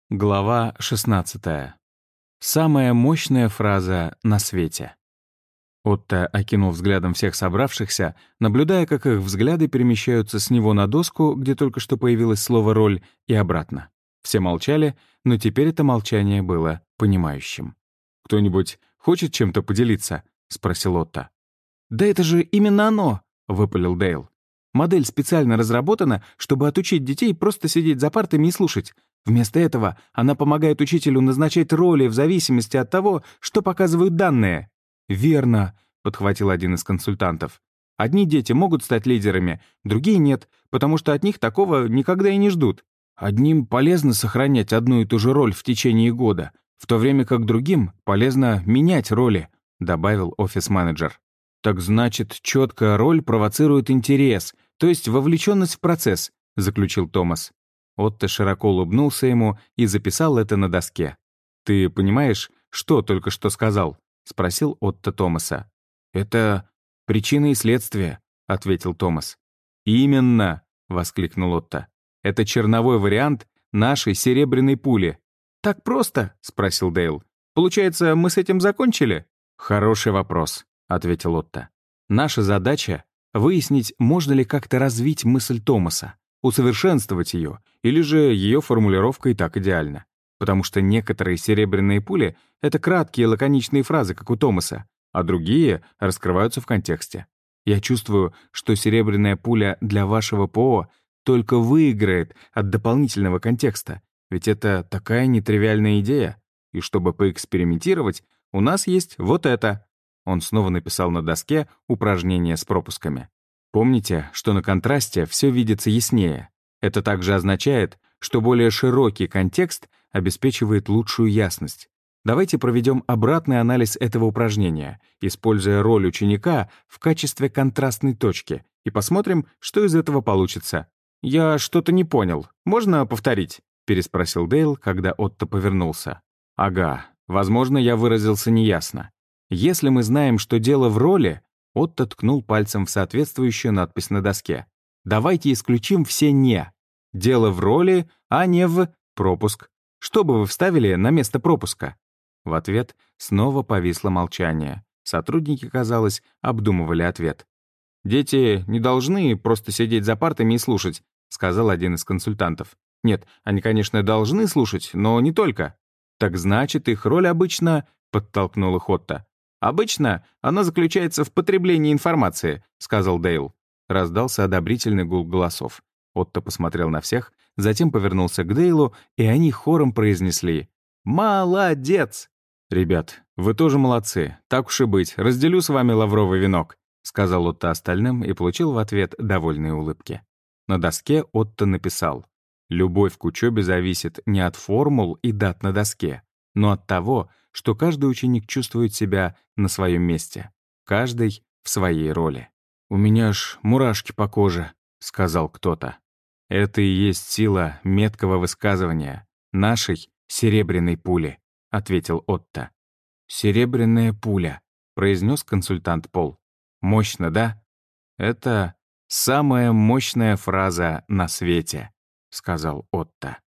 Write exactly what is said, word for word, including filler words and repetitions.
Глава шестнадцатая. Самая мощная фраза на свете. Отто окинул взглядом всех собравшихся, наблюдая, как их взгляды перемещаются с него на доску, где только что появилось слово «роль», и обратно. Все молчали, но теперь это молчание было понимающим. «Кто-нибудь хочет чем-то поделиться?» — спросил Отто. «Да это же именно оно!» — выпалил Дейл. «Модель специально разработана, чтобы отучить детей просто сидеть за партами и слушать. Вместо этого она помогает учителю назначать роли в зависимости от того, что показывают данные». «Верно», — подхватил один из консультантов. «Одни дети могут стать лидерами, другие нет, потому что от них такого никогда и не ждут. Одним полезно сохранять одну и ту же роль в течение года, в то время как другим полезно менять роли», — добавил офис-менеджер. «Так значит, четкая роль провоцирует интерес, то есть вовлеченность в процесс», — заключил Томас. Отто широко улыбнулся ему и записал это на доске. «Ты понимаешь, что только что сказал?» — спросил Отто Томаса. «Это причина и следствие», — ответил Томас. «Именно!» — воскликнул Отто. «Это черновой вариант нашей серебряной пули». «Так просто?» — спросил Дейл. «Получается, мы с этим закончили?» «Хороший вопрос», — ответил Отто. «Наша задача — выяснить, можно ли как-то развить мысль Томаса, усовершенствовать ее, или же ее формулировка и так идеальна. Потому что некоторые серебряные пули — это краткие лаконичные фразы, как у Томаса, а другие раскрываются в контексте. Я чувствую, что серебряная пуля для вашего ПО только выиграет от дополнительного контекста, ведь это такая нетривиальная идея. И чтобы поэкспериментировать, у нас есть вот это». Он снова написал на доске упражнение с пропусками. Помните, что на контрасте все видится яснее. Это также означает, что более широкий контекст обеспечивает лучшую ясность. Давайте проведем обратный анализ этого упражнения, используя роль ученика в качестве контрастной точки, и посмотрим, что из этого получится. «Я что-то не понял. Можно повторить?» — переспросил Дейл, когда Отто повернулся. «Ага, возможно, я выразился неясно. Если мы знаем, что дело в роли...» Отто ткнул пальцем в соответствующую надпись на доске. «Давайте исключим все «не». Дело в роли, а не в пропуск. Что бы вы вставили на место пропуска?» В ответ снова повисло молчание. Сотрудники, казалось, обдумывали ответ. «Дети не должны просто сидеть за партами и слушать», — сказал один из консультантов. «Нет, они, конечно, должны слушать, но не только». «Так значит, их роль обычно...» — подтолкнул их Отто. «Обычно она заключается в потреблении информации», — сказал Дейл. Раздался одобрительный гул голосов. Отто посмотрел на всех, затем повернулся к Дейлу, и они хором произнесли: «Молодец!» «Ребят, вы тоже молодцы. Так уж и быть, разделю с вами лавровый венок», — сказал Отто остальным и получил в ответ довольные улыбки. На доске Отто написал: «Любовь к учебе зависит не от формул и дат на доске, но от того, что каждый ученик чувствует себя на своем месте, каждый в своей роли». «У меня аж мурашки по коже», — сказал кто-то. «Это и есть сила меткого высказывания, нашей серебряной пули», — ответил Отто. «Серебряная пуля», — произнес консультант Пол. «Мощно, да?» «Это самая мощная фраза на свете», — сказал Отто.